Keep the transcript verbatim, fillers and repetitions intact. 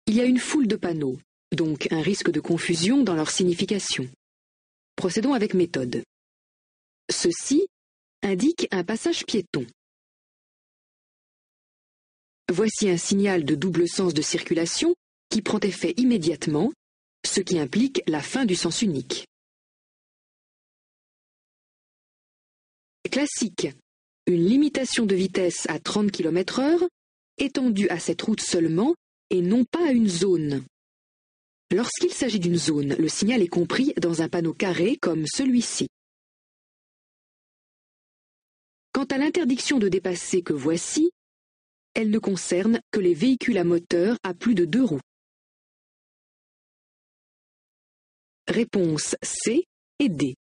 Il y a une foule de panneaux, donc un risque de confusion dans leur signification. Procédons avec méthode. Ceci indique un passage piéton. Voici un signal de double sens de circulation qui prend effet immédiatement, ce qui implique la fin du sens unique. Classique. Une limitation de vitesse à trente kilomètres heure étendue à cette route seulement et non pas à une zone. Lorsqu'il s'agit d'une zone, le signal est compris dans un panneau carré comme celui-ci. Quant à l'interdiction de dépasser que voici, elle ne concerne que les véhicules à moteur à plus de deux roues. Réponses C et D.